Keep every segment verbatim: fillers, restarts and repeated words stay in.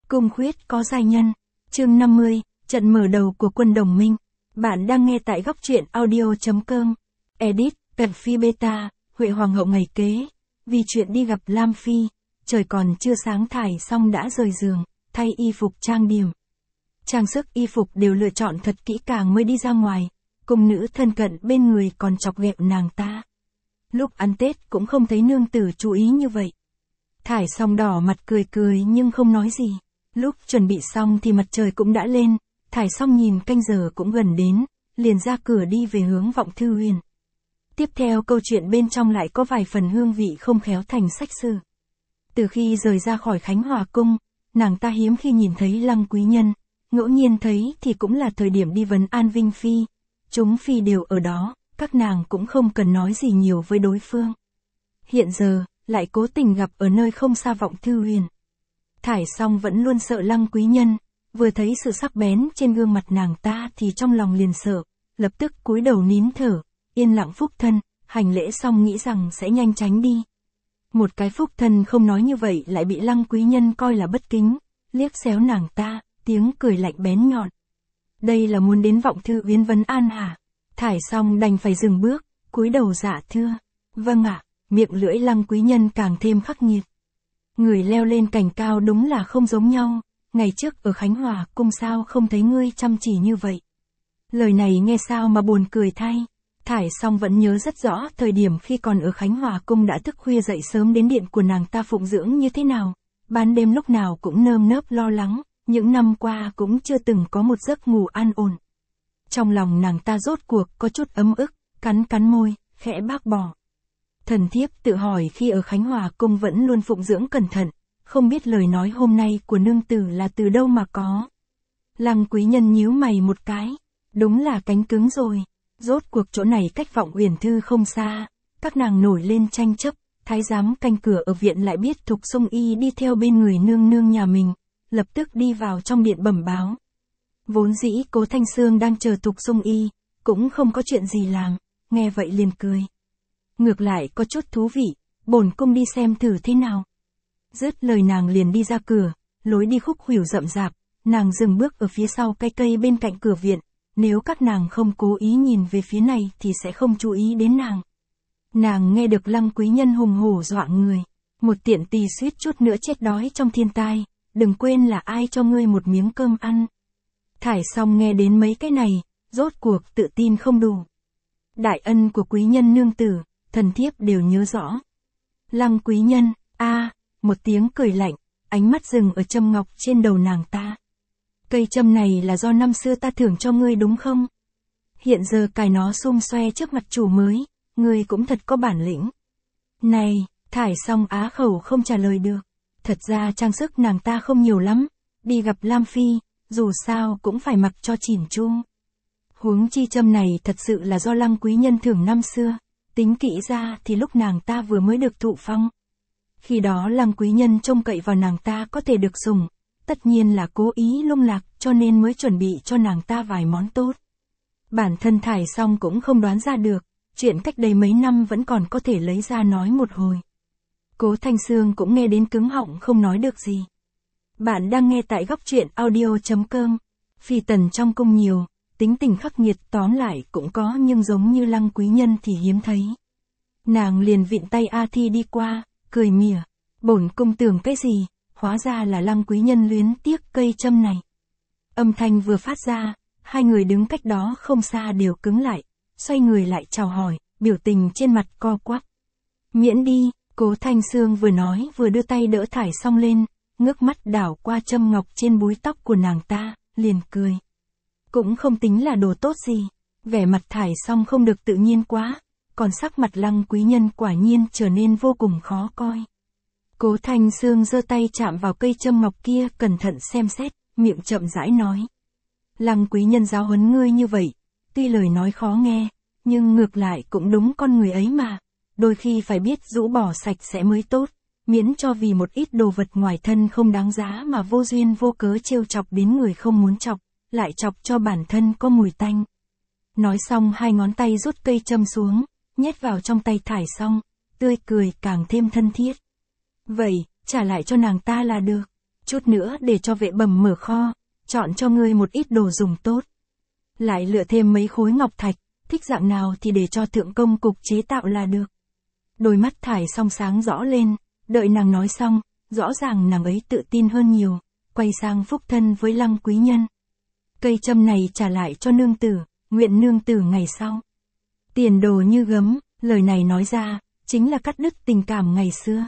Cung khuyết có giai nhân. Chương năm mươi, trận mở đầu của quân đồng minh. Bạn đang nghe tại góc truyện audio chấm com. Edit, Cận Phi Beta, Huệ Hoàng hậu ngày kế. Vì chuyện đi gặp Lam Phi, trời còn chưa sáng Thải Song đã rời giường, thay y phục trang điểm. Trang sức y phục đều lựa chọn thật kỹ càng mới đi ra ngoài, cung nữ thân cận bên người còn chọc ghẹo nàng ta. Lúc ăn Tết cũng không thấy nương tử chú ý như vậy. Thải Song đỏ mặt cười cười nhưng không nói gì. Lúc chuẩn bị xong thì mặt trời cũng đã lên, Thải Song nhìn canh giờ cũng gần đến, liền ra cửa đi về hướng Vọng Thư Huyền. Tiếp theo câu chuyện bên trong lại có vài phần hương vị không khéo thành sách sử. Từ khi rời ra khỏi Khánh Hòa cung, nàng ta hiếm khi nhìn thấy Lăng Quý Nhân, ngẫu nhiên thấy thì cũng là thời điểm đi vấn an Vinh Phi. Chúng Phi đều ở đó, các nàng cũng không cần nói gì nhiều với đối phương. Hiện giờ, lại cố tình gặp ở nơi không xa Vọng Thư Huyền. Thải Song vẫn luôn sợ Lăng Quý Nhân, vừa thấy sự sắc bén trên gương mặt nàng ta thì trong lòng liền sợ, lập tức cúi đầu nín thở, yên lặng phúc thân, hành lễ xong nghĩ rằng sẽ nhanh tránh đi. Một cái phúc thân không nói như vậy lại bị Lăng Quý Nhân coi là bất kính, liếc xéo nàng ta, tiếng cười lạnh bén nhọn. Đây là muốn đến Vọng Thư Huyền vấn an hả? Thải Song đành phải dừng bước, cúi đầu dạ thưa. Vâng ạ, miệng lưỡi Lăng Quý Nhân càng thêm khắc nghiệt. Người leo lên cành cao đúng là không giống nhau, ngày trước ở Khánh Hòa cung sao không thấy ngươi chăm chỉ như vậy. Lời này nghe sao mà buồn cười thay. Thải Song vẫn nhớ rất rõ thời điểm khi còn ở Khánh Hòa cung đã thức khuya dậy sớm đến điện của nàng ta phụng dưỡng như thế nào, ban đêm lúc nào cũng nơm nớp lo lắng, những năm qua cũng chưa từng có một giấc ngủ an ổn. Trong lòng nàng ta rốt cuộc có chút ấm ức, cắn cắn môi, khẽ bác bỏ. Thần thiếp tự hỏi khi ở Khánh Hòa cung vẫn luôn phụng dưỡng cẩn thận, không biết lời nói hôm nay của nương tử là từ đâu mà có. Lăng Quý Nhân nhíu mày một cái, đúng là cánh cứng rồi, rốt cuộc chỗ này cách Vọng Uyển Thư không xa, các nàng nổi lên tranh chấp, thái giám canh cửa ở viện lại biết Thục Sung Y đi theo bên người nương nương nhà mình, lập tức đi vào trong điện bẩm báo. Vốn dĩ Cố Thanh Sương đang chờ Thục Sung Y, cũng không có chuyện gì làm, nghe vậy liền cười. Ngược lại có chút thú vị, bổn cung đi xem thử thế nào. Dứt lời nàng liền đi ra cửa, lối đi khúc khuỷu rậm rạp, nàng dừng bước ở phía sau cây cây bên cạnh cửa viện, nếu các nàng không cố ý nhìn về phía này thì sẽ không chú ý đến nàng. Nàng nghe được Lăng Quý Nhân hùng hổ dọa người, một tiện tỳ suýt chút nữa chết đói trong thiên tai, đừng quên là ai cho ngươi một miếng cơm ăn. Thải Song nghe đến mấy cái này, rốt cuộc tự tin không đủ. Đại ân của quý nhân nương tử, thần thiếp đều nhớ rõ. Lăng Quý Nhân, a, một tiếng cười lạnh, ánh mắt dừng ở châm ngọc trên đầu nàng ta. Cây châm này là do năm xưa ta thưởng cho ngươi đúng không? Hiện giờ cài nó xum xoe trước mặt chủ mới, ngươi cũng thật có bản lĩnh. Này, Thải Song á khẩu không trả lời được. Thật ra trang sức nàng ta không nhiều lắm, đi gặp Lam Phi, dù sao cũng phải mặc cho chỉn chu. Huống chi châm này thật sự là do Lăng Quý Nhân thưởng năm xưa, tính kỹ ra thì lúc nàng ta vừa mới được thụ phong. Khi đó Lăng Quý Nhân trông cậy vào nàng ta có thể được sủng, tất nhiên là cố ý lung lạc cho nên mới chuẩn bị cho nàng ta vài món tốt. Bản thân Thải Song cũng không đoán ra được, chuyện cách đây mấy năm vẫn còn có thể lấy ra nói một hồi. Cố Thanh Sương cũng nghe đến cứng họng không nói được gì. Bạn đang nghe tại góc truyện audio chấm com. Phi tần trong cung nhiều, tính tình khắc nghiệt tóm lại cũng có nhưng giống như Lăng Quý Nhân thì hiếm thấy. Nàng liền vịn tay A Thi đi qua, cười mỉa. Bổn cung tưởng cái gì, hóa ra là Lăng Quý Nhân luyến tiếc cây châm này. Âm thanh vừa phát ra, hai người đứng cách đó không xa đều cứng lại, xoay người lại chào hỏi, biểu tình trên mặt co quắp. Miễn đi, Cố Thanh Sương vừa nói vừa đưa tay đỡ Thải Song lên, ngước mắt đảo qua châm ngọc trên búi tóc của nàng ta, liền cười. Cũng không tính là đồ tốt gì, vẻ mặt Thải Song không được tự nhiên quá, còn sắc mặt Lăng Quý Nhân quả nhiên trở nên vô cùng khó coi. Cố Thanh Sương giơ tay chạm vào cây châm ngọc kia cẩn thận xem xét, miệng chậm rãi nói. Lăng Quý Nhân giáo huấn ngươi như vậy, tuy lời nói khó nghe, nhưng ngược lại cũng đúng con người ấy mà, đôi khi phải biết rũ bỏ sạch sẽ mới tốt, miễn cho vì một ít đồ vật ngoài thân không đáng giá mà vô duyên vô cớ trêu chọc đến người không muốn chọc, lại chọc cho bản thân có mùi tanh. Nói xong hai ngón tay rút cây châm xuống, nhét vào trong tay Thải Song, tươi cười càng thêm thân thiết. Vậy, trả lại cho nàng ta là được. chút nữa để cho vệ bẩm mở kho, chọn cho ngươi một ít đồ dùng tốt. Lại lựa thêm mấy khối ngọc thạch, thích dạng nào thì để cho thượng công cục chế tạo là được. Đôi mắt Thải Song sáng rõ lên, đợi nàng nói xong, rõ ràng nàng ấy tự tin hơn nhiều, quay sang phúc thân với Lăng quý nhân. Cây châm này trả lại cho nương tử, nguyện nương tử ngày sau. Tiền đồ như gấm, lời này nói ra, chính là cắt đứt tình cảm ngày xưa.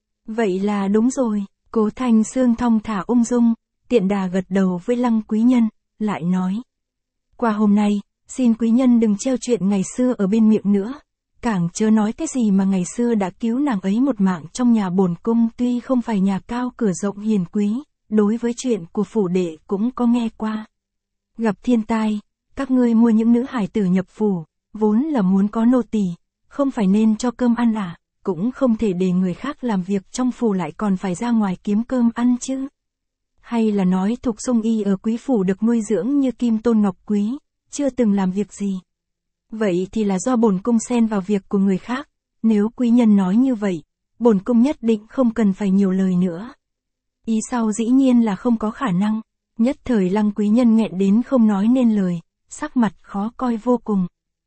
Vậy là đúng rồi, Cố Thanh Sương thong thả ung dung, tiện đà gật đầu với Lăng quý nhân, lại nói. Qua hôm nay, xin quý nhân đừng treo chuyện ngày xưa ở bên miệng nữa, càng chớ nói cái gì mà ngày xưa đã cứu nàng ấy một mạng trong nhà bổn cung, tuy không phải nhà cao cửa rộng hiền quý, đối với chuyện của phủ đệ cũng có nghe qua. Gặp thiên tai, các ngươi mua những nữ hài tử nhập phủ, vốn là muốn có nô tỳ, không phải nên cho cơm ăn à, cũng không thể để người khác làm việc trong phủ lại còn phải ra ngoài kiếm cơm ăn chứ. Hay là nói Thục Sung Y ở quý phủ được nuôi dưỡng như kim tôn ngọc quý, chưa từng làm việc gì. Vậy thì là do bổn cung xen vào việc của người khác, nếu quý nhân nói như vậy, bổn cung nhất định không cần phải nhiều lời nữa. Ý sau dĩ nhiên là không có khả năng, nhất thời Lăng quý nhân nghẹn đến không nói nên lời, sắc mặt khó coi vô cùng.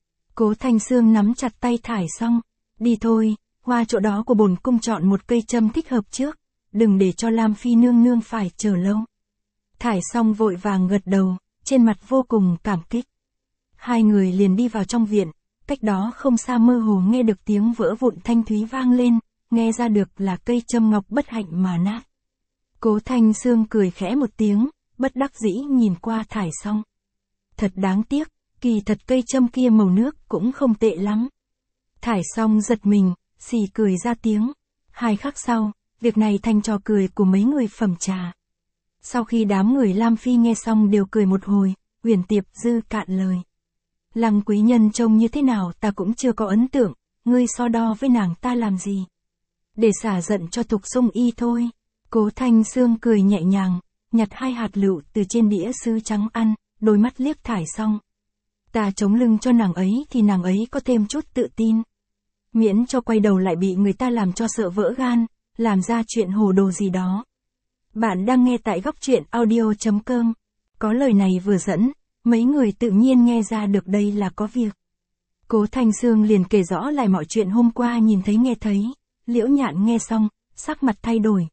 Cố Thanh Sương nắm chặt tay Thải Song, đi thôi, qua chỗ đó của bổn cung chọn một cây châm thích hợp trước, đừng để cho Lam Phi nương nương phải chờ lâu. Thải Song vội vàng gật đầu, trên mặt vô cùng cảm kích. Hai người liền đi vào trong viện, cách đó không xa mơ hồ nghe được tiếng vỡ vụn thanh thúy vang lên, nghe ra được là cây châm ngọc bất hạnh mà nát. Cố Thanh Sương cười khẽ một tiếng, bất đắc dĩ nhìn qua Thải Song. Thật đáng tiếc, kỳ thật cây châm kia màu nước cũng không tệ lắm. Thải Song giật mình, xì cười ra tiếng. Hai khắc sau, việc này thành trò cười của mấy người phẩm trà. Sau khi đám người Lam Phi nghe xong đều cười một hồi, Uyển Tiệp Dư cạn lời. Lăng quý nhân trông như thế nào ta cũng chưa có ấn tượng, ngươi so đo với nàng ta làm gì? Để xả giận cho Thục Sung Y thôi. Cố Thanh Sương cười nhẹ nhàng, nhặt hai hạt lựu từ trên đĩa sứ trắng ăn, đôi mắt liếc Thải Song. Ta chống lưng cho nàng ấy thì nàng ấy có thêm chút tự tin. Miễn cho quay đầu lại bị người ta làm cho sợ vỡ gan, làm ra chuyện hồ đồ gì đó. Bạn đang nghe tại góc truyện audio chấm com. Có lời này vừa dẫn, mấy người tự nhiên nghe ra được đây là có việc. Cố Thanh Sương liền kể rõ lại mọi chuyện hôm qua nhìn thấy nghe thấy. Liễu Nhạn nghe xong, sắc mặt thay đổi.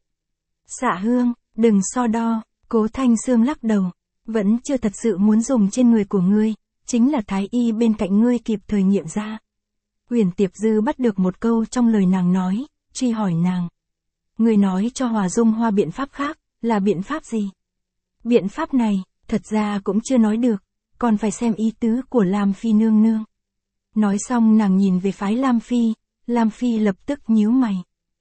Dạ Hương, đừng so đo, Cố Thanh Sương lắc đầu. Vẫn chưa thật sự muốn dùng trên người của ngươi, chính là thái y bên cạnh ngươi kịp thời nghiệm ra. Uyển Tiệp Dư bắt được một câu trong lời nàng nói, truy hỏi nàng. Ngươi nói cho Hòa Dung Hoa biện pháp khác, là biện pháp gì? Biện pháp này, thật ra cũng chưa nói được, còn phải xem ý tứ của Lam Phi nương nương. Nói xong nàng nhìn về phái Lam Phi, Lam Phi lập tức nhíu mày.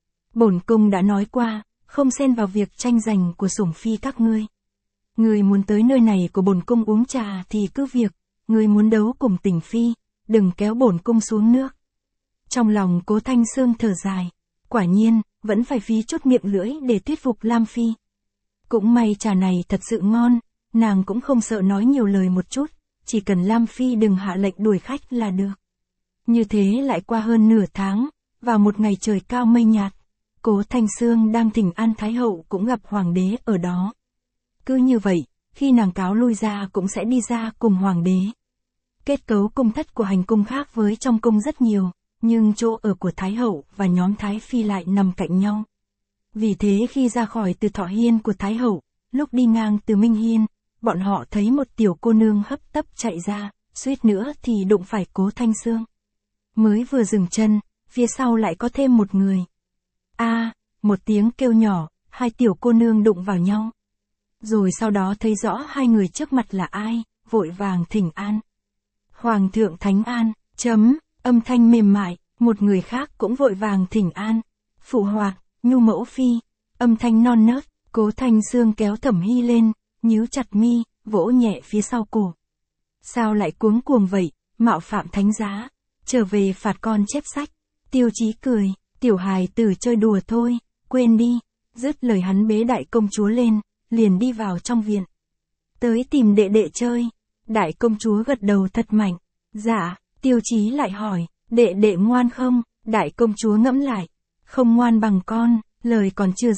Bổn cung đã nói qua, không xen vào việc tranh giành của sủng phi các ngươi. Ngươi muốn tới nơi này của bổn cung uống trà thì cứ việc, ngươi muốn đấu cùng Tình Phi, đừng kéo bổn cung xuống nước. Trong lòng Cố Thanh Sương thở dài, quả nhiên, vẫn phải phí chút miệng lưỡi để thuyết phục Lam Phi. Cũng may trà này thật sự ngon, nàng cũng không sợ nói nhiều lời một chút, chỉ cần Lam Phi đừng hạ lệnh đuổi khách là được. Như thế lại qua hơn nửa tháng, vào một ngày trời cao mây nhạt, Cố Thanh Sương đang thỉnh an Thái Hậu cũng gặp Hoàng đế ở đó. Cứ như vậy, khi nàng cáo lui ra cũng sẽ đi ra cùng Hoàng đế. Kết cấu cung thất của hành cung khác với trong cung rất nhiều, nhưng chỗ ở của Thái Hậu và nhóm Thái Phi lại nằm cạnh nhau. Vì thế khi ra khỏi từ Thọ Hiên của Thái Hậu, lúc đi ngang từ Minh Hiên, bọn họ thấy một tiểu cô nương hấp tấp chạy ra, suýt nữa thì đụng phải Cố Thanh Sương. Mới vừa dừng chân, phía sau lại có thêm một người. A, à, một tiếng kêu nhỏ, hai tiểu cô nương đụng vào nhau. Rồi sau đó thấy rõ hai người trước mặt là ai, vội vàng thỉnh an. Hoàng thượng thánh an, chấm, âm thanh mềm mại, một người khác cũng vội vàng thỉnh an. Phụ hoàng, nhu mẫu phi, âm thanh non nớt, Cố Thanh Sương kéo Thẩm Hy lên, nhíu chặt mi, vỗ nhẹ phía sau cổ. Sao lại cuống cuồng vậy, mạo phạm thánh giá, trở về phạt con chép sách. Tiêu Chí cười, tiểu hài tử chơi đùa thôi, quên đi, dứt lời hắn bế đại công chúa lên, liền đi vào trong viện. Tới tìm đệ đệ chơi, đại công chúa gật đầu thật mạnh. Dạ, Tiêu Chí lại hỏi, đệ đệ ngoan không? Đại công chúa ngẫm lại, không ngoan bằng con, lời còn chưa dứt,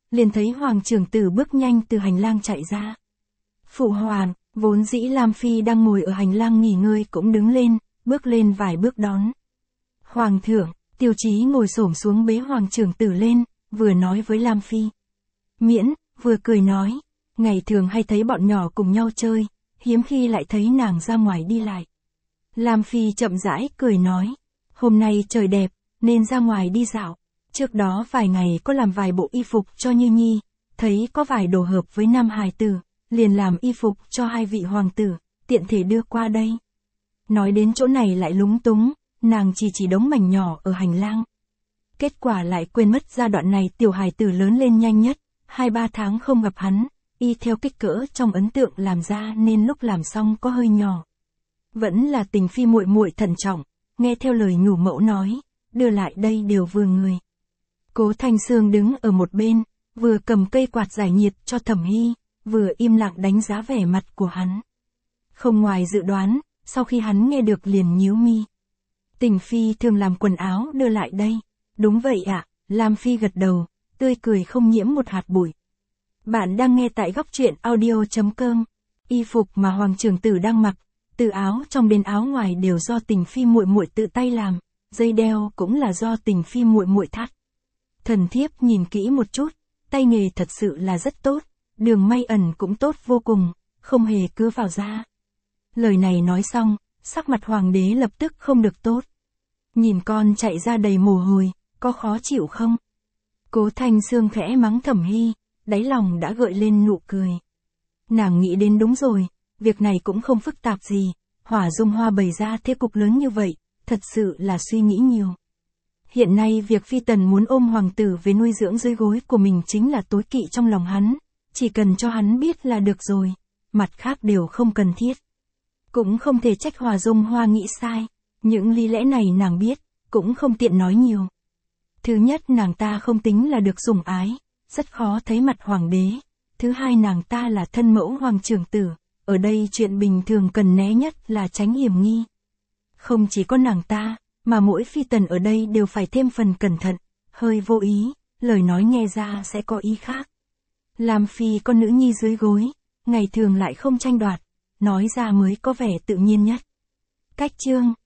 liền thấy Hoàng trưởng tử bước nhanh từ hành lang chạy ra. Phụ hoàng, vốn dĩ Lam Phi đang ngồi ở hành lang nghỉ ngơi cũng đứng lên, bước lên vài bước đón. Hoàng thượng, Tiêu Chí ngồi xổm xuống bế Hoàng trưởng tử lên, vừa nói với Lam Phi. Miễn, vừa cười nói, ngày thường hay thấy bọn nhỏ cùng nhau chơi, hiếm khi lại thấy nàng ra ngoài đi lại. Lam Phi chậm rãi cười nói, hôm nay trời đẹp, nên ra ngoài đi dạo. Trước đó vài ngày có làm vài bộ y phục cho Như Nhi, thấy có vài đồ hợp với nam hài tử, liền làm y phục cho hai vị hoàng tử, tiện thể đưa qua đây. Nói đến chỗ này lại lúng túng, nàng chỉ chỉ đống mảnh nhỏ ở hành lang. Kết quả lại quên mất giai đoạn này tiểu hài tử lớn lên nhanh nhất, hai ba tháng không gặp hắn, y theo kích cỡ trong ấn tượng làm ra nên lúc làm xong có hơi nhỏ. Vẫn là Tình Phi muội muội thận trọng, nghe theo lời nhủ mẫu nói, đưa lại đây đều vừa người. Cố Thanh Sương đứng ở một bên, vừa cầm cây quạt giải nhiệt cho Thẩm Hy, vừa im lặng đánh giá vẻ mặt của hắn. Không ngoài dự đoán, sau khi hắn nghe được liền nhíu mi. Tình Phi thường làm quần áo đưa lại đây. Đúng vậy ạ, Lam Phi gật đầu, tươi cười không nhiễm một hạt bụi. Bạn đang nghe tại góc truyện audio.com. Y phục mà Hoàng trưởng tử đang mặc, từ áo trong đến áo ngoài đều do Tình Phi muội muội tự tay làm, dây đeo cũng là do Tình Phi muội muội thắt. Thần thiếp nhìn kỹ một chút, tay nghề thật sự là rất tốt, đường may ẩn cũng tốt vô cùng, không hề cứa vào da. Lời này nói xong, sắc mặt hoàng đế lập tức không được tốt. Nhìn con chạy ra đầy mồ hôi, có khó chịu không? Cố Thanh Sương khẽ mắng Thẩm Hy, đáy lòng đã gợi lên nụ cười. Nàng nghĩ đến đúng rồi, việc này cũng không phức tạp gì, Hỏa Dung Hoa bày ra thế cục lớn như vậy, thật sự là suy nghĩ nhiều. Hiện nay việc Phi Tần muốn ôm hoàng tử về nuôi dưỡng dưới gối của mình chính là tối kỵ trong lòng hắn, chỉ cần cho hắn biết là được rồi, mặt khác đều không cần thiết. Cũng không thể trách Hỏa Dung Hoa nghĩ sai, những lý lẽ này nàng biết, cũng không tiện nói nhiều. Thứ nhất nàng ta không tính là được sủng ái, rất khó thấy mặt hoàng đế. Thứ hai nàng ta là thân mẫu hoàng trưởng tử, ở đây chuyện bình thường cần né nhất là tránh hiểm nghi. Không chỉ có nàng ta, mà mỗi phi tần ở đây đều phải thêm phần cẩn thận, hơi vô ý, lời nói nghe ra sẽ có ý khác. Lam Phi con nữ nhi dưới gối, ngày thường lại không tranh đoạt, nói ra mới có vẻ tự nhiên nhất. Cách chương